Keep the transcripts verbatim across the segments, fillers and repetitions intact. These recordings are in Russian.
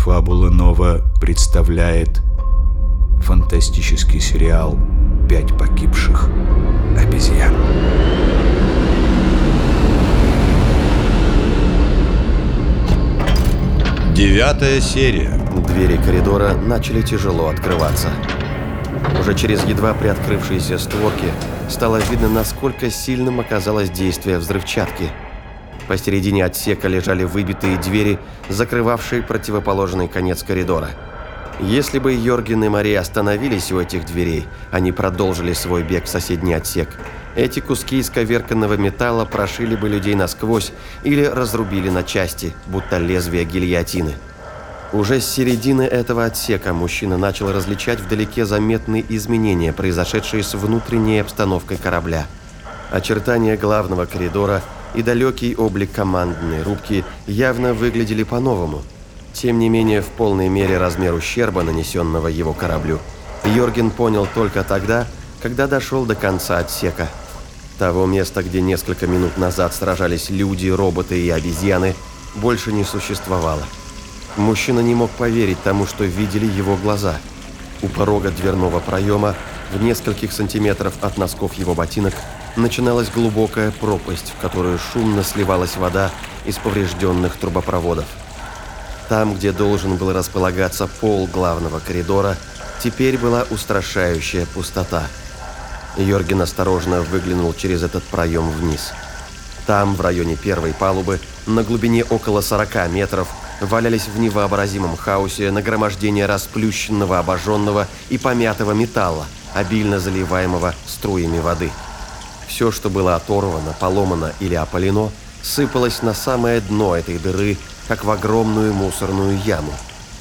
Фабула Нова представляет фантастический сериал «Пять погибших обезьян». Девятая серия. Двери коридора начали тяжело открываться. Уже через едва приоткрывшиеся створки стало видно, насколько сильным оказалось действие взрывчатки. Посередине отсека лежали выбитые двери, закрывавшие противоположный конец коридора. Если бы Йорген и Мари остановились у этих дверей, они продолжили свой бег в соседний отсек. Эти куски исковерканного металла прошили бы людей насквозь или разрубили на части, будто лезвие гильотины. Уже с середины этого отсека мужчина начал различать вдалеке заметные изменения, произошедшие с внутренней обстановкой корабля. Очертания главного коридора и далекий облик командной рубки явно выглядели по-новому. Тем не менее, в полной мере размер ущерба, нанесенного его кораблю, Йорген понял только тогда, когда дошел до конца отсека. Того места, где несколько минут назад сражались люди, роботы и обезьяны, больше не существовало. Мужчина не мог поверить тому, что видели его глаза. У порога дверного проема, в нескольких сантиметров от носков его ботинок, начиналась глубокая пропасть, в которую шумно сливалась вода из поврежденных трубопроводов. Там, где должен был располагаться пол главного коридора, теперь была устрашающая пустота. Йорген осторожно выглянул через этот проем вниз. Там, в районе первой палубы, на глубине около сорока метров, валялись в невообразимом хаосе нагромождения расплющенного, обожженного и помятого металла, обильно заливаемого струями воды. Все, что было оторвано, поломано или опалено, сыпалось на самое дно этой дыры, как в огромную мусорную яму.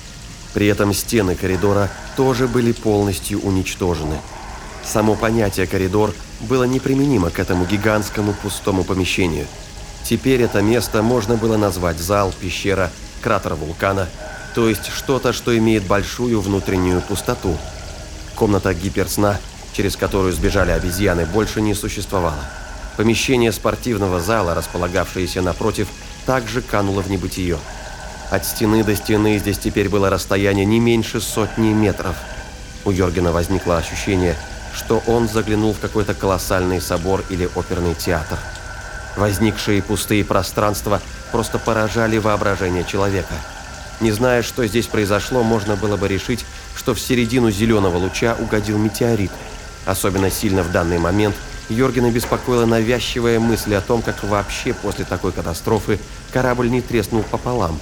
При этом стены коридора тоже были полностью уничтожены. Само понятие «коридор» было неприменимо к этому гигантскому пустому помещению. Теперь это место можно было назвать зал, пещера, кратер вулкана, то есть что-то, что имеет большую внутреннюю пустоту. Комната гиперсна, через которую сбежали обезьяны, больше не существовало. Помещение спортивного зала, располагавшееся напротив, также кануло в небытие. От стены до стены здесь теперь было расстояние не меньше сотни метров. У Йоргена возникло ощущение, что он заглянул в какой-то колоссальный собор или оперный театр. Возникшие пустые пространства просто поражали воображение человека. Не зная, что здесь произошло, можно было бы решить, что в середину зеленого луча угодил метеорит. Особенно сильно в данный момент Йоргена беспокоила навязчивая мысль о том, как вообще после такой катастрофы корабль не треснул пополам.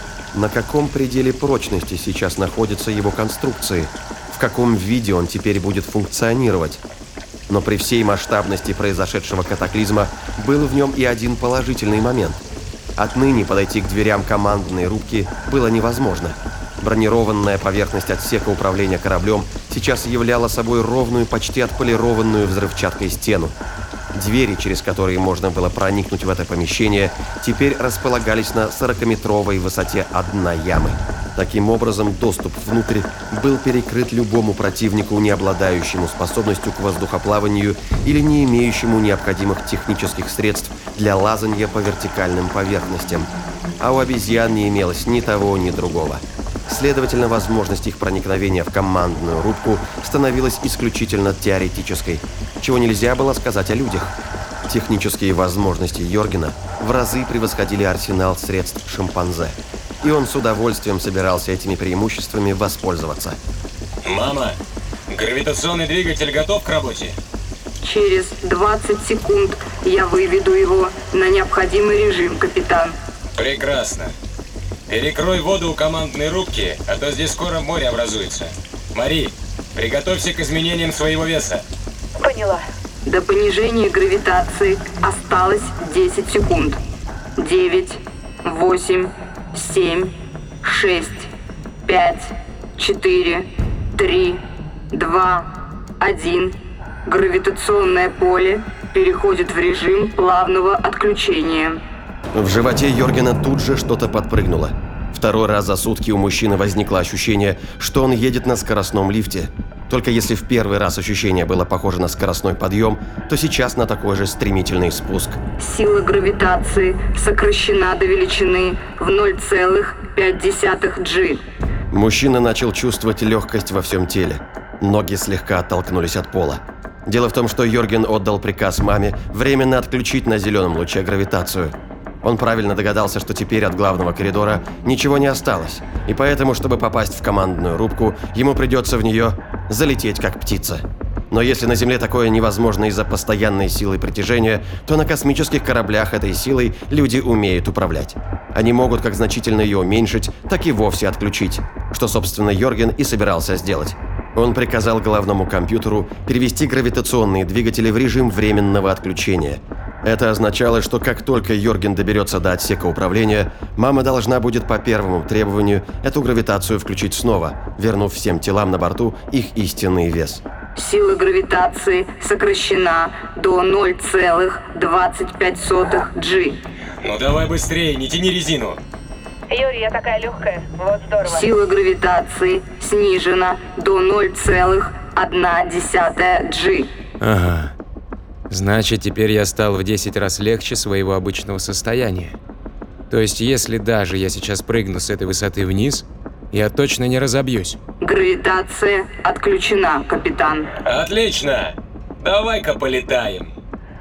На каком пределе прочности сейчас находятся его конструкции? В каком виде он теперь будет функционировать? Но при всей масштабности произошедшего катаклизма был в нем и один положительный момент. Отныне подойти к дверям командной рубки было невозможно. Бронированная поверхность отсека управления кораблем сейчас являла собой ровную, почти отполированную взрывчаткой стену. Двери, через которые можно было проникнуть в это помещение, теперь располагались на сорокаметровой высоте от дна ямы. Таким образом, доступ внутрь был перекрыт любому противнику, не обладающему способностью к воздухоплаванию или не имеющему необходимых технических средств для лазанья по вертикальным поверхностям. А у обезьян не имелось ни того, ни другого. Следовательно, возможность их проникновения в командную рубку становилась исключительно теоретической, чего нельзя было сказать о людях. Технические возможности Йоргена в разы превосходили арсенал средств шимпанзе, и он с удовольствием собирался этими преимуществами воспользоваться. Мама, гравитационный двигатель готов к работе? Через двадцать секунд я выведу его на необходимый режим, капитан. Прекрасно. Перекрой воду у командной рубки, а то здесь скоро море образуется. Мари, приготовься к изменениям своего веса. Поняла. До понижения гравитации осталось десять секунд. девять, восемь, семь, шесть, пять, четыре, три, два, один. Гравитационное поле переходит в режим плавного отключения. В животе Йоргена тут же что-то подпрыгнуло. Второй раз за сутки у мужчины возникло ощущение, что он едет на скоростном лифте. Только если в первый раз ощущение было похоже на скоростной подъем, то сейчас на такой же стремительный спуск. Сила гравитации сокращена до величины в ноль целых пять десятых джи. Мужчина начал чувствовать легкость во всем теле. Ноги слегка оттолкнулись от пола. Дело в том, что Йорген отдал приказ маме временно отключить на зеленом луче гравитацию. Он правильно догадался, что теперь от главного коридора ничего не осталось, и поэтому, чтобы попасть в командную рубку, ему придется в нее залететь как птица. Но если на Земле такое невозможно из-за постоянной силы притяжения, то на космических кораблях этой силой люди умеют управлять. Они могут как значительно ее уменьшить, так и вовсе отключить, что, собственно, Йорген и собирался сделать. Он приказал головному компьютеру перевести гравитационные двигатели в режим временного отключения. Это означало, что как только Йорген доберется до отсека управления, мама должна будет по первому требованию эту гравитацию включить снова, вернув всем телам на борту их истинный вес. Сила гравитации сокращена до ноль целых двадцать пять сотых джи. Ну давай быстрее, не тяни резину. Юрий, я такая легкая. Вот здорово. Сила гравитации снижена до ноль целых одна десятая джи. Ага. Значит, теперь я стал в десять раз легче своего обычного состояния. То есть, если даже я сейчас прыгну с этой высоты вниз, я точно не разобьюсь. Гравитация отключена, капитан. Отлично! Давай-ка полетаем.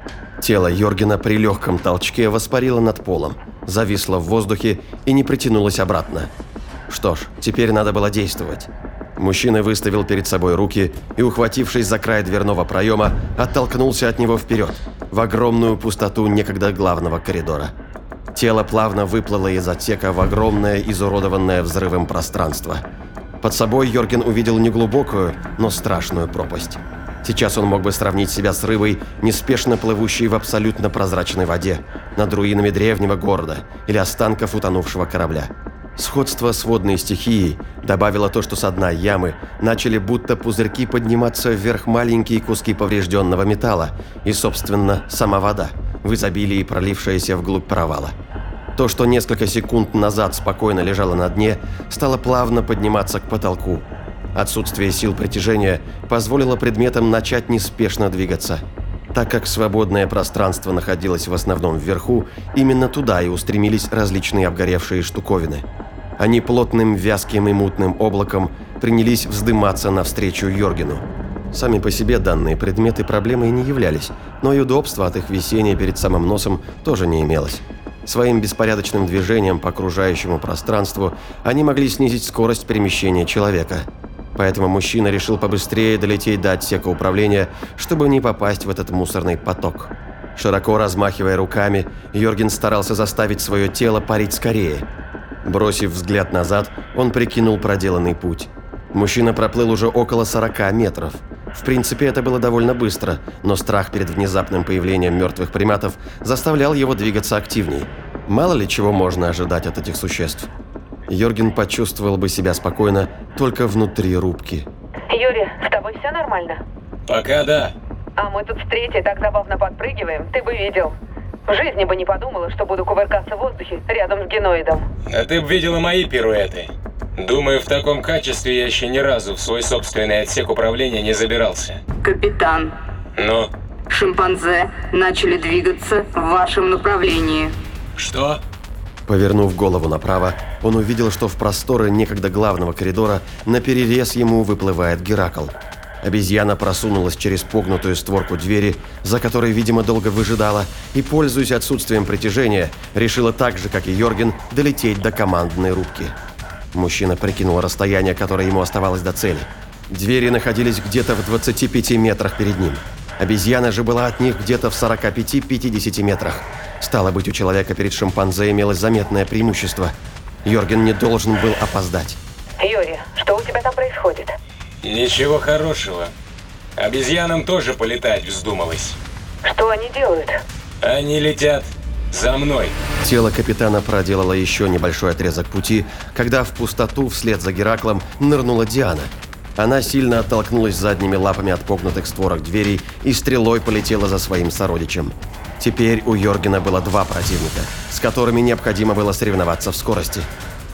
Тело Йоргена при легком толчке воспарило над полом, зависло в воздухе и не притянулось обратно. Что ж, теперь надо было действовать. Мужчина выставил перед собой руки и, ухватившись за край дверного проема, оттолкнулся от него вперед, в огромную пустоту некогда главного коридора. Тело плавно выплыло из отсека в огромное, изуродованное взрывом пространство. Под собой Йорген увидел неглубокую, но страшную пропасть. Сейчас он мог бы сравнить себя с рыбой, неспешно плывущей в абсолютно прозрачной воде, над руинами древнего города или останков утонувшего корабля. Сходство с водной стихией добавило то, что с дна ямы начали будто пузырьки подниматься вверх маленькие куски поврежденного металла и, собственно, сама вода, в изобилии пролившаяся вглубь провала. То, что несколько секунд назад спокойно лежало на дне, стало плавно подниматься к потолку. Отсутствие сил притяжения позволило предметам начать неспешно двигаться. Так как свободное пространство находилось в основном вверху, именно туда и устремились различные обгоревшие штуковины. Они плотным, вязким и мутным облаком принялись вздыматься навстречу Йоргену. Сами по себе данные предметы проблемой не являлись, но и удобства от их висения перед самым носом тоже не имелось. Своим беспорядочным движением по окружающему пространству они могли снизить скорость перемещения человека. Поэтому мужчина решил побыстрее долететь до отсека управления, чтобы не попасть в этот мусорный поток. Широко размахивая руками, Йорген старался заставить свое тело парить скорее. Бросив взгляд назад, он прикинул проделанный путь. Мужчина проплыл уже около сорока метров. В принципе, это было довольно быстро, но страх перед внезапным появлением мертвых приматов заставлял его двигаться активней. Мало ли чего можно ожидать от этих существ. Йорген почувствовал бы себя спокойно только внутри рубки. Юрий, с тобой все нормально? Пока да. А мы тут с третьей так забавно подпрыгиваем, ты бы видел. В жизни бы не подумала, что буду кувыркаться в воздухе рядом с геноидом. А ты бы видела мои пируэты. Думаю, в таком качестве я еще ни разу в свой собственный отсек управления не забирался. Капитан, Но... шимпанзе начали двигаться в вашем направлении. Что? Повернув голову направо, он увидел, что в просторы некогда главного коридора наперерез ему выплывает Геракл. Обезьяна просунулась через погнутую створку двери, за которой, видимо, долго выжидала, и, пользуясь отсутствием притяжения, решила так же, как и Йорген, долететь до командной рубки. Мужчина прикинул расстояние, которое ему оставалось до цели. Двери находились где-то в двадцати пяти метрах перед ним. Обезьяна же была от них где-то в сорока пяти — пятидесяти метрах. Стало быть, у человека перед шимпанзе имелось заметное преимущество. Йорген не должен был опоздать. Юрий, что у тебя там происходит? Ничего хорошего. Обезьянам тоже полетать вздумалось. Что они делают? Они летят за мной. Тело капитана проделало еще небольшой отрезок пути, когда в пустоту вслед за Гераклом нырнула Диана. Она сильно оттолкнулась задними лапами от погнутых створок дверей и стрелой полетела за своим сородичем. Теперь у Йоргена было два противника, с которыми необходимо было соревноваться в скорости.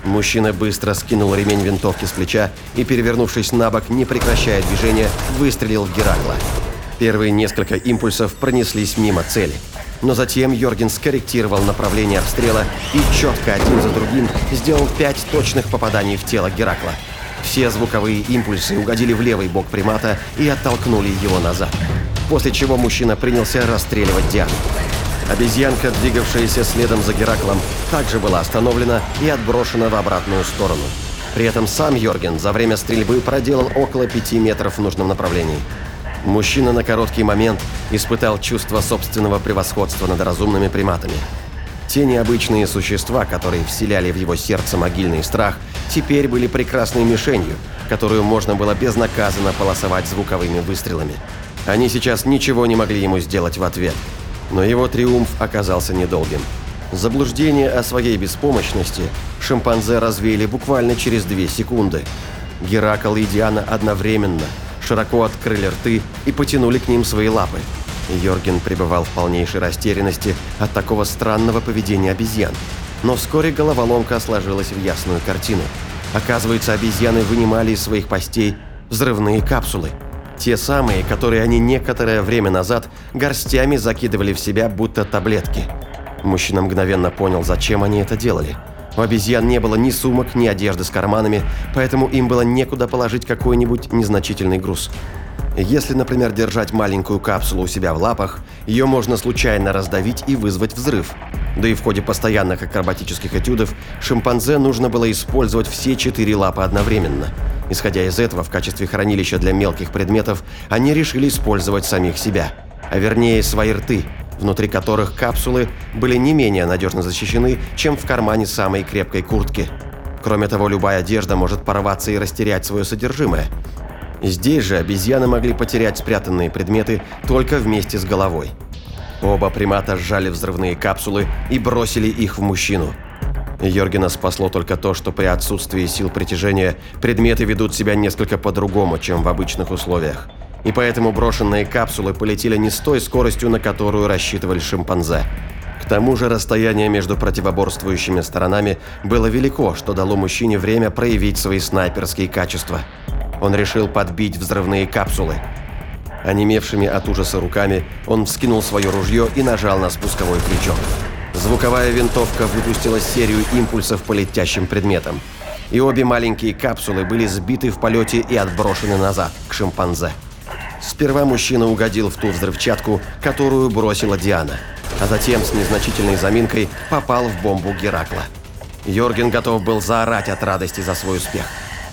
Мужчина быстро скинул ремень винтовки с плеча и, перевернувшись на бок, не прекращая движения, выстрелил в Геракла. Первые несколько импульсов пронеслись мимо цели. Но затем Йорген скорректировал направление обстрела и четко один за другим сделал пять точных попаданий в тело Геракла. Все звуковые импульсы угодили в левый бок примата и оттолкнули его назад. После чего мужчина принялся расстреливать Диану. Обезьянка, двигавшаяся следом за Гераклом, также была остановлена и отброшена в обратную сторону. При этом сам Йорген за время стрельбы проделал около пяти метров в нужном направлении. Мужчина на короткий момент испытал чувство собственного превосходства над разумными приматами. Те необычные существа, которые вселяли в его сердце могильный страх, теперь были прекрасной мишенью, которую можно было безнаказанно полосовать звуковыми выстрелами. Они сейчас ничего не могли ему сделать в ответ. Но его триумф оказался недолгим. Заблуждение о своей беспомощности шимпанзе развеяли буквально через две секунды. Геракл и Диана одновременно широко открыли рты и потянули к ним свои лапы. Йорген пребывал в полнейшей растерянности от такого странного поведения обезьян. Но вскоре головоломка сложилась в ясную картину. Оказывается, обезьяны вынимали из своих пастей взрывные капсулы. Те самые, которые они некоторое время назад горстями закидывали в себя, будто таблетки. Мужчина мгновенно понял, зачем они это делали. У обезьян не было ни сумок, ни одежды с карманами, поэтому им было некуда положить какой-нибудь незначительный груз. Если, например, держать маленькую капсулу у себя в лапах, ее можно случайно раздавить и вызвать взрыв. Да и в ходе постоянных акробатических этюдов шимпанзе нужно было использовать все четыре лапы одновременно. Исходя из этого, в качестве хранилища для мелких предметов они решили использовать самих себя, а вернее свои рты, внутри которых капсулы были не менее надежно защищены, чем в кармане самой крепкой куртки. Кроме того, любая одежда может порваться и растерять свое содержимое. Здесь же обезьяны могли потерять спрятанные предметы только вместе с головой. Оба примата сжали взрывные капсулы и бросили их в мужчину. Йоргена спасло только то, что при отсутствии сил притяжения предметы ведут себя несколько по-другому, чем в обычных условиях. И поэтому брошенные капсулы полетели не с той скоростью, на которую рассчитывали шимпанзе. К тому же расстояние между противоборствующими сторонами было велико, что дало мужчине время проявить свои снайперские качества. Он решил подбить взрывные капсулы. Онемевшими от ужаса руками он вскинул свое ружье и нажал на спусковой крючок. Звуковая винтовка выпустила серию импульсов по летящим предметам. И обе маленькие капсулы были сбиты в полете и отброшены назад, к шимпанзе. Сперва мужчина угодил в ту взрывчатку, которую бросила Диана, а затем с незначительной заминкой попал в бомбу Геракла. Йорген готов был заорать от радости за свой успех.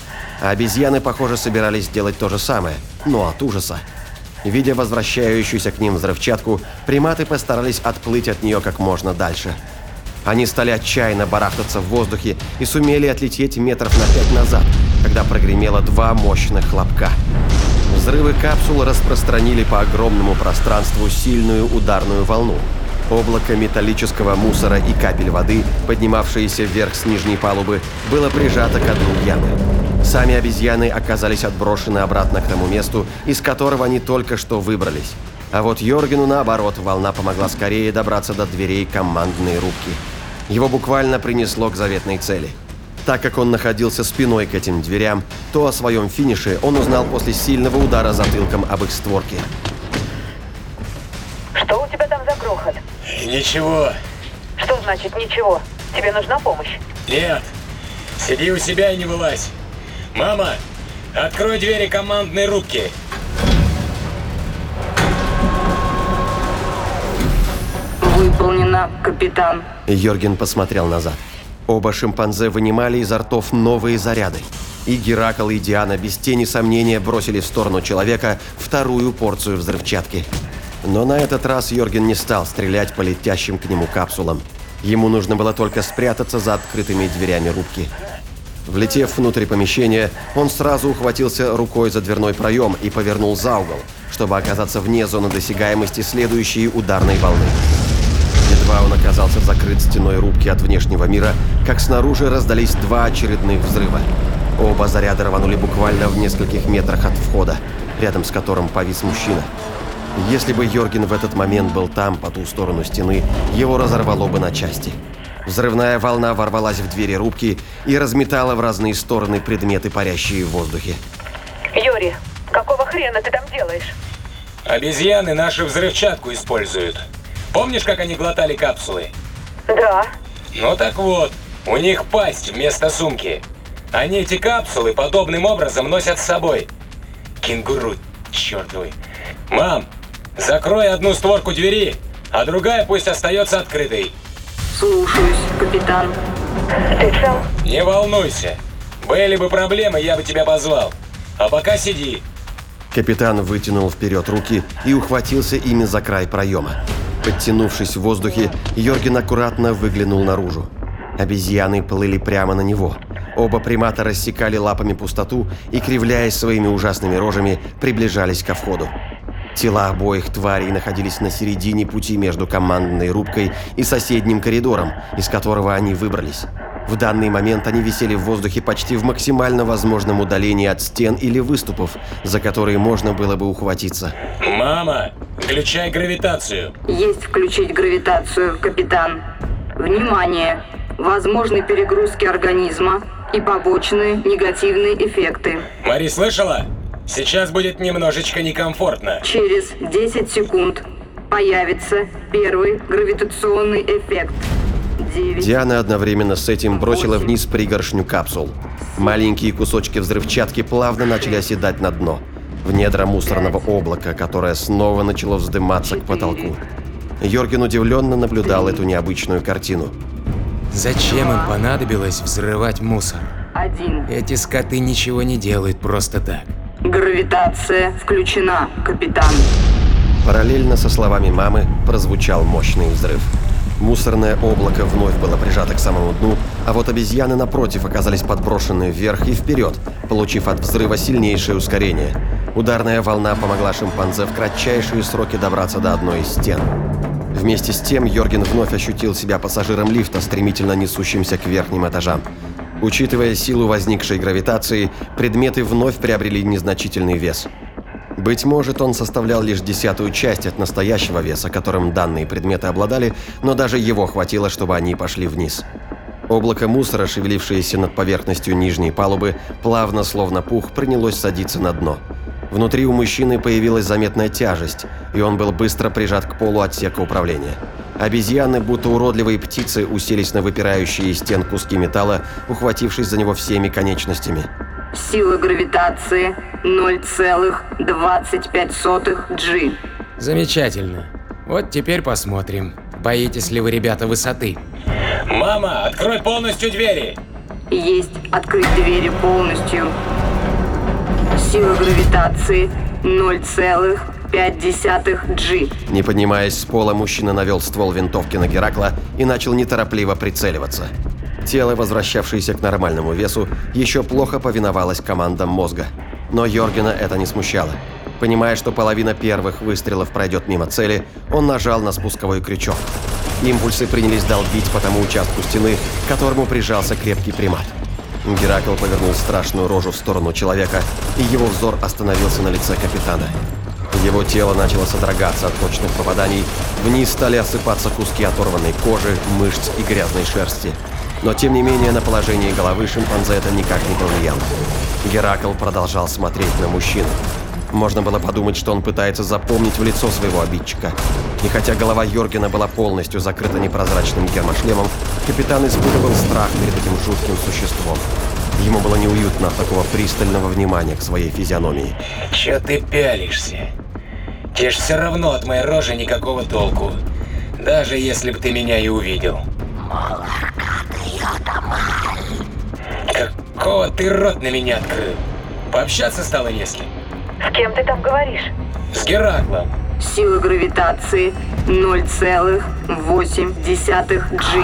А обезьяны, похоже, собирались сделать то же самое, но от ужаса. Видя возвращающуюся к ним взрывчатку, приматы постарались отплыть от нее как можно дальше. Они стали отчаянно барахтаться в воздухе и сумели отлететь метров на пять назад, когда прогремело два мощных хлопка. Взрывы капсул распространили по огромному пространству сильную ударную волну. Облако металлического мусора и капель воды, поднимавшиеся вверх с нижней палубы, было прижато к дну ямы. Сами обезьяны оказались отброшены обратно к тому месту, из которого они только что выбрались. А вот Йоргену, наоборот, волна помогла скорее добраться до дверей командной рубки. Его буквально принесло к заветной цели. Так как он находился спиной к этим дверям, то о своем финише он узнал после сильного удара затылком об их створки. Что у тебя там за грохот? Ничего. Что значит ничего? Тебе нужна помощь? Нет. Сиди у себя и не вылазь. Мама, открой двери командной рубки. Выполнено, капитан. Йорген посмотрел назад. Оба шимпанзе вынимали изо ртов новые заряды. И Геракл, и Диана без тени сомнения бросили в сторону человека вторую порцию взрывчатки. Но на этот раз Йорген не стал стрелять по летящим к нему капсулам. Ему нужно было только спрятаться за открытыми дверями рубки. Влетев внутрь помещения, он сразу ухватился рукой за дверной проем и повернул за угол, чтобы оказаться вне зоны досягаемости следующей ударной волны. Едва он оказался закрыт стеной рубки от внешнего мира, как снаружи раздались два очередных взрыва. Оба заряда рванули буквально в нескольких метрах от входа, рядом с которым повис мужчина. Если бы Йорген в этот момент был там, по ту сторону стены, его разорвало бы на части. Взрывная волна ворвалась в двери рубки и разметала в разные стороны предметы, парящие в воздухе. Юрий, какого хрена ты там делаешь? Обезьяны нашу взрывчатку используют. Помнишь, как они глотали капсулы? Да. Ну так вот, у них пасть вместо сумки. Они эти капсулы подобным образом носят с собой. Кенгуру чертовы. Мам, закрой одну створку двери, а другая пусть остается открытой. Слушаюсь, капитан. Ты цел? Не волнуйся. Были бы проблемы, я бы тебя позвал. А пока сиди. Капитан вытянул вперед руки и ухватился ими за край проема. Подтянувшись в воздухе, Йорген аккуратно выглянул наружу. Обезьяны плыли прямо на него. Оба примата рассекали лапами пустоту и, кривляясь своими ужасными рожами, приближались ко входу. Тела обоих тварей находились на середине пути между командной рубкой и соседним коридором, из которого они выбрались. В данный момент они висели в воздухе почти в максимально возможном удалении от стен или выступов, за которые можно было бы ухватиться. Мама, включай гравитацию. Есть включить гравитацию, капитан. Внимание! Возможны перегрузки организма и побочные негативные эффекты. Мари, слышала? Сейчас будет немножечко некомфортно. Через десять секунд появится первый гравитационный эффект. девять. Диана одновременно с этим бросила вниз пригоршню капсул. Маленькие кусочки взрывчатки плавно начали оседать на дно, в недра мусорного облака, которое снова начало вздыматься к потолку. Йорген удивленно наблюдал эту необычную картину. Зачем им понадобилось взрывать мусор? Один. Эти скоты ничего не делают просто так. Гравитация включена, капитан. Параллельно со словами мамы прозвучал мощный взрыв. Мусорное облако вновь было прижато к самому дну, а вот обезьяны напротив оказались подброшены вверх и вперед, получив от взрыва сильнейшее ускорение. Ударная волна помогла шимпанзе в кратчайшие сроки добраться до одной из стен. Вместе с тем Йорген вновь ощутил себя пассажиром лифта, стремительно несущимся к верхним этажам. Учитывая силу возникшей гравитации, предметы вновь приобрели незначительный вес. Быть может, он составлял лишь десятую часть от настоящего веса, которым данные предметы обладали, но даже его хватило, чтобы они пошли вниз. Облако мусора, шевелившееся над поверхностью нижней палубы, плавно, словно пух, принялось садиться на дно. Внутри у мужчины появилась заметная тяжесть, и он был быстро прижат к полу отсека управления. Обезьяны, будто уродливые птицы, уселись на выпирающие из стен куски металла, ухватившись за него всеми конечностями. Сила гравитации ноль целых двадцать пять сотых джи. Замечательно. Вот теперь посмотрим, боитесь ли вы, ребята, высоты. Мама, открой полностью двери. Есть открыть двери полностью. Сила гравитации ноль целых пять десятых джи. Не поднимаясь с пола, мужчина навел ствол винтовки на Геракла и начал неторопливо прицеливаться. Тело, возвращавшееся к нормальному весу, еще плохо повиновалось командам мозга. Но Йоргена это не смущало. Понимая, что половина первых выстрелов пройдет мимо цели, он нажал на спусковой крючок. Импульсы принялись долбить по тому участку стены, к которому прижался крепкий примат. Геракл повернул страшную рожу в сторону человека, и его взор остановился на лице капитана. Его тело начало содрогаться от точных попаданий, вниз стали осыпаться куски оторванной кожи, мышц и грязной шерсти. Но тем не менее на положение головы шимпанзе это никак не повлияло. Геракл продолжал смотреть на мужчину. Можно было подумать, что он пытается запомнить в лицо своего обидчика. И хотя голова Йоргена была полностью закрыта непрозрачным гермошлемом, капитан испытывал страх перед этим жутким существом. Ему было неуютно от такого пристального внимания к своей физиономии. Чё ты пялишься? Тебе ж все равно от моей рожи никакого толку. Даже если бы ты меня и увидел. Какого ты рот на меня открыл? Пообщаться стало не с кем? С кем ты там говоришь? С Гераклом. Сила гравитации ноль целых восемь десятых джи.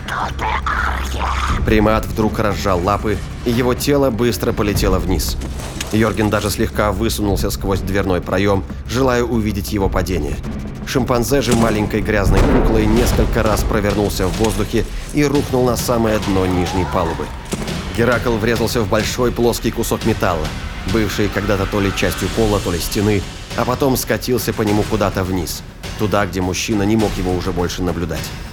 Примат вдруг разжал лапы, и его тело быстро полетело вниз. Йорген даже слегка высунулся сквозь дверной проем, желая увидеть его падение. Шимпанзе же маленькой грязной куклой несколько раз провернулся в воздухе и рухнул на самое дно нижней палубы. Геракл врезался в большой плоский кусок металла, бывший когда-то то ли частью пола, то ли стены, а потом скатился по нему куда-то вниз, туда, где мужчина не мог его уже больше наблюдать.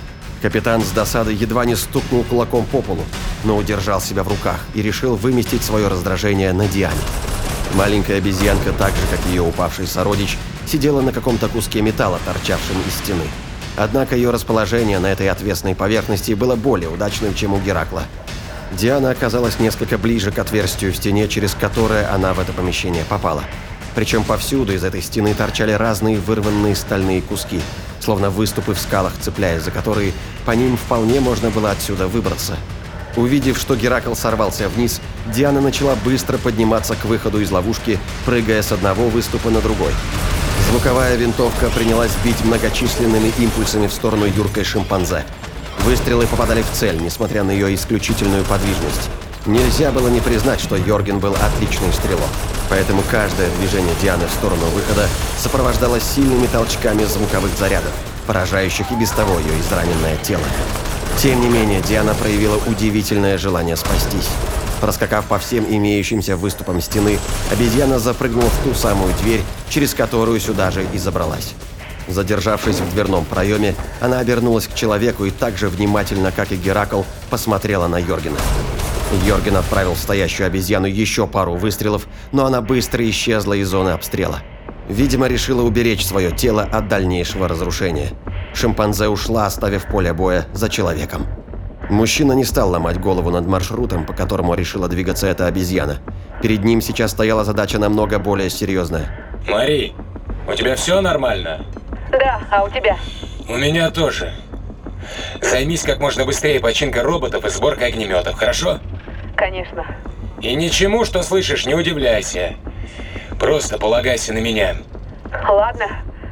Капитан с досадой едва не стукнул кулаком по полу, но удержал себя в руках и решил выместить свое раздражение на Диане. Маленькая обезьянка, так же, как ее упавший сородич, сидела на каком-то куске металла, торчавшем из стены. Однако ее расположение на этой отвесной поверхности было более удачным, чем у Геракла. Диана оказалась несколько ближе к отверстию в стене, через которое она в это помещение попала. Причем повсюду из этой стены торчали разные вырванные стальные куски, словно выступы в скалах, цепляясь за которые, по ним вполне можно было отсюда выбраться. Увидев, что Геракл сорвался вниз, Диана начала быстро подниматься к выходу из ловушки, прыгая с одного выступа на другой. Звуковая винтовка принялась бить многочисленными импульсами в сторону юркой шимпанзе. Выстрелы попадали в цель, несмотря на ее исключительную подвижность. Нельзя было не признать, что Йорген был отличный стрелок. Поэтому каждое движение Дианы в сторону выхода сопровождалось сильными толчками звуковых зарядов, поражающих и без того ее израненное тело. Тем не менее, Диана проявила удивительное желание спастись. Проскакав по всем имеющимся выступам стены, обезьяна запрыгнула в ту самую дверь, через которую сюда же и забралась. Задержавшись в дверном проеме, она обернулась к человеку и так же внимательно, как и Геракл, посмотрела на Йоргена. Йорген отправил в стоящую обезьяну еще пару выстрелов, но она быстро исчезла из зоны обстрела. Видимо, решила уберечь свое тело от дальнейшего разрушения. Шимпанзе ушла, оставив поле боя за человеком. Мужчина не стал ломать голову над маршрутом, по которому решила двигаться эта обезьяна. Перед ним сейчас стояла задача намного более серьезная. Мари, у тебя все нормально? Да, а у тебя? У меня тоже. Займись как можно быстрее починкой роботов и сборкой огнеметов, хорошо? Конечно. И ничему, что слышишь, не удивляйся. Просто полагайся на меня. Ладно.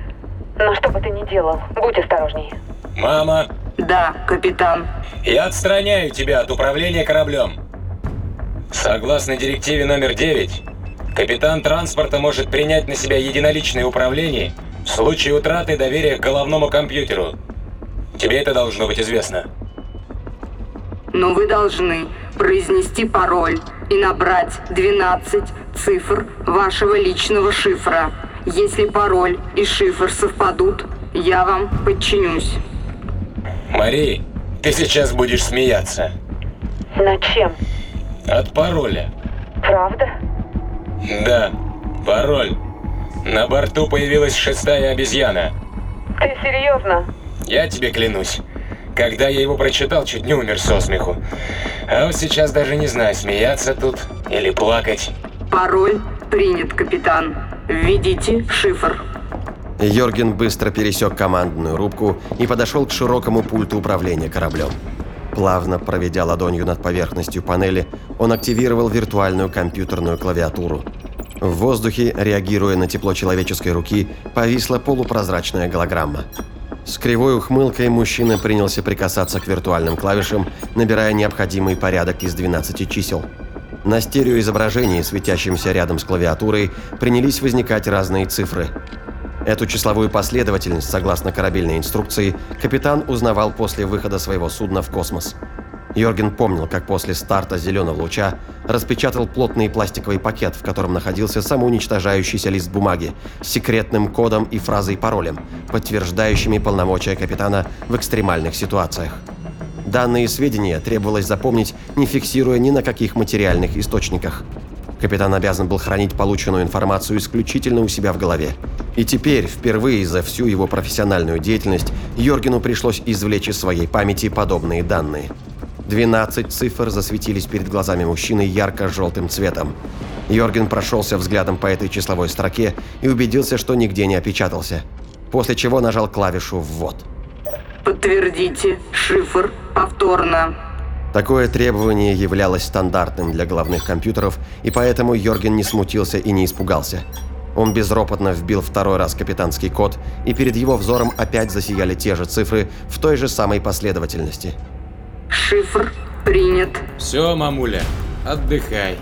Но что бы ты ни делал, будь осторожней. Мама. Да, капитан. Я отстраняю тебя от управления кораблем. Согласно директиве номер девять, капитан транспорта может принять на себя единоличное управление в случае утраты доверия к головному компьютеру. Тебе это должно быть известно. Но вы должны произнести пароль и набрать двенадцать цифр вашего личного шифра. Если пароль и шифр совпадут, я вам подчинюсь. Мари, ты сейчас будешь смеяться. Над чем? От пароля. Правда? Да, пароль. На борту появилась шестая обезьяна. Ты серьезно? Я тебе клянусь. Когда я его прочитал, чуть не умер со смеху. А вот сейчас даже не знаю, смеяться тут или плакать. Пароль принят, капитан. Введите шифр. Йорген быстро пересек командную рубку и подошел к широкому пульту управления кораблем. Плавно проведя ладонью над поверхностью панели, он активировал виртуальную компьютерную клавиатуру. В воздухе, реагируя на тепло человеческой руки, повисла полупрозрачная голограмма. С кривой ухмылкой мужчина принялся прикасаться к виртуальным клавишам, набирая необходимый порядок из двенадцати чисел. На стереоизображении, светящемся рядом с клавиатурой, принялись возникать разные цифры. Эту числовую последовательность, согласно корабельной инструкции, капитан узнавал после выхода своего судна в космос. Йорген помнил, как после старта зеленого луча распечатал плотный пластиковый пакет, в котором находился самоуничтожающийся лист бумаги с секретным кодом и фразой-паролем, подтверждающими полномочия капитана в экстремальных ситуациях. Данные сведения требовалось запомнить, не фиксируя ни на каких материальных источниках. Капитан обязан был хранить полученную информацию исключительно у себя в голове. И теперь, впервые за всю его профессиональную деятельность, Йоргену пришлось извлечь из своей памяти подобные данные. двенадцать цифр засветились перед глазами мужчины ярко-желтым цветом. Йорген прошелся взглядом по этой числовой строке и убедился, что нигде не опечатался, после чего нажал клавишу «Ввод». Подтвердите шифр повторно. Такое требование являлось стандартным для головных компьютеров, и поэтому Йорген не смутился и не испугался. Он безропотно вбил второй раз капитанский код, и перед его взором опять засияли те же цифры в той же самой последовательности. Шифр принят. Все, мамуля, отдыхай.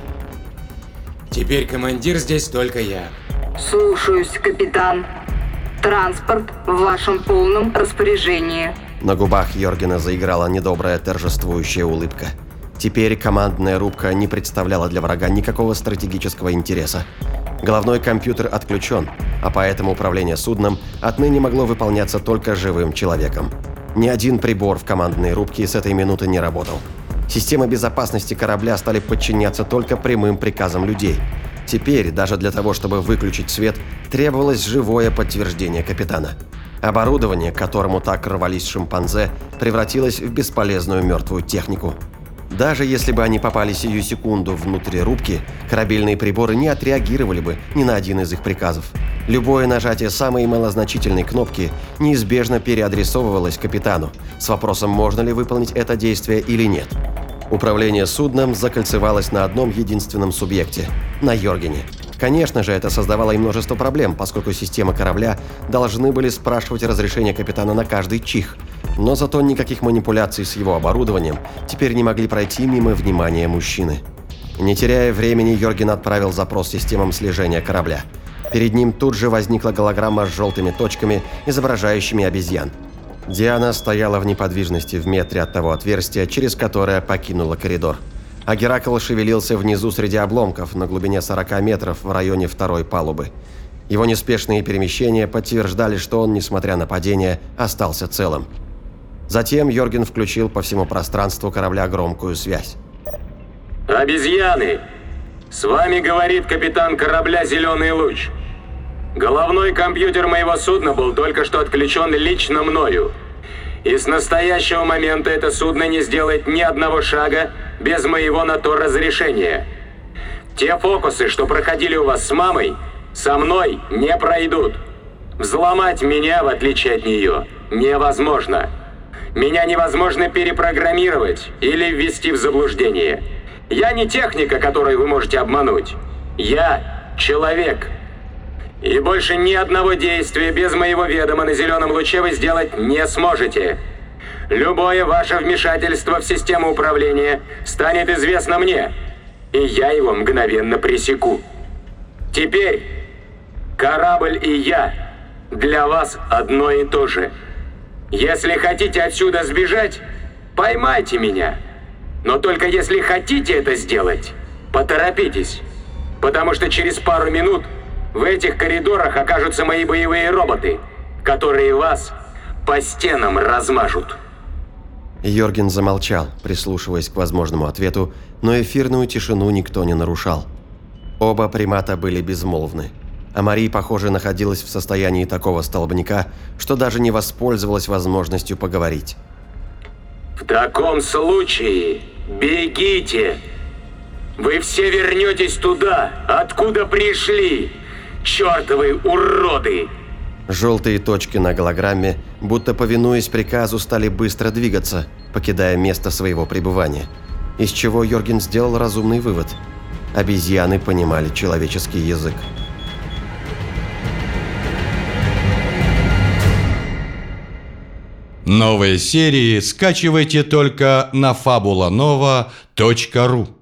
Теперь командир здесь только я. Слушаюсь, капитан. Транспорт в вашем полном распоряжении. На губах Йоргена заиграла недобрая торжествующая улыбка. Теперь командная рубка не представляла для врага никакого стратегического интереса. Головной компьютер отключен, а поэтому управление судном отныне могло выполняться только живым человеком. Ни один прибор в командной рубке с этой минуты не работал. Системы безопасности корабля стали подчиняться только прямым приказам людей. Теперь, даже для того, чтобы выключить свет, требовалось живое подтверждение капитана. Оборудование, к которому так рвались шимпанзе, превратилось в бесполезную мертвую технику. Даже если бы они попали сию секунду внутрь рубки, корабельные приборы не отреагировали бы ни на один из их приказов. Любое нажатие самой малозначительной кнопки неизбежно переадресовывалось капитану с вопросом, можно ли выполнить это действие или нет. Управление судном закольцевалось на одном единственном субъекте – на Йоргене. Конечно же, это создавало и множество проблем, поскольку системы корабля должны были спрашивать разрешение капитана на каждый чих. Но зато никаких манипуляций с его оборудованием теперь не могли пройти мимо внимания мужчины. Не теряя времени, Йорген отправил запрос системам слежения корабля. Перед ним тут же возникла голограмма с желтыми точками, изображающими обезьян. Диана стояла в неподвижности в метре от того отверстия, через которое покинула коридор. А Геракл шевелился внизу среди обломков на глубине сорока метров в районе второй палубы. Его неспешные перемещения подтверждали, что он, несмотря на падение, остался целым. Затем Йорген включил по всему пространству корабля громкую связь. «Обезьяны! С вами говорит капитан корабля «Зеленый луч». Головной компьютер моего судна был только что отключен лично мною. И с настоящего момента это судно не сделает ни одного шага без моего на то разрешения. Те фокусы, что проходили у вас с мамой, со мной не пройдут. Взломать меня, в отличие от нее, невозможно. Меня невозможно перепрограммировать или ввести в заблуждение. Я не техника, которую вы можете обмануть. Я человек. И больше ни одного действия без моего ведома на зеленом луче вы сделать не сможете. Любое ваше вмешательство в систему управления станет известно мне, и я его мгновенно пресеку. Теперь корабль и я для вас одно и то же. Если хотите отсюда сбежать, поймайте меня. Но только если хотите это сделать, поторопитесь, потому что через пару минут в этих коридорах окажутся мои боевые роботы, которые вас по стенам размажут. Йорген замолчал, прислушиваясь к возможному ответу, но эфирную тишину никто не нарушал. Оба примата были безмолвны, а Мари, похоже, находилась в состоянии такого столбняка, что даже не воспользовалась возможностью поговорить. В таком случае бегите! Вы все вернетесь туда, откуда пришли! Чертовы уроды! Желтые точки на голограмме, будто повинуясь приказу, стали быстро двигаться, покидая место своего пребывания. Из чего Йорген сделал разумный вывод. Обезьяны понимали человеческий язык. Новые серии скачивайте только на фабула нова точка ру.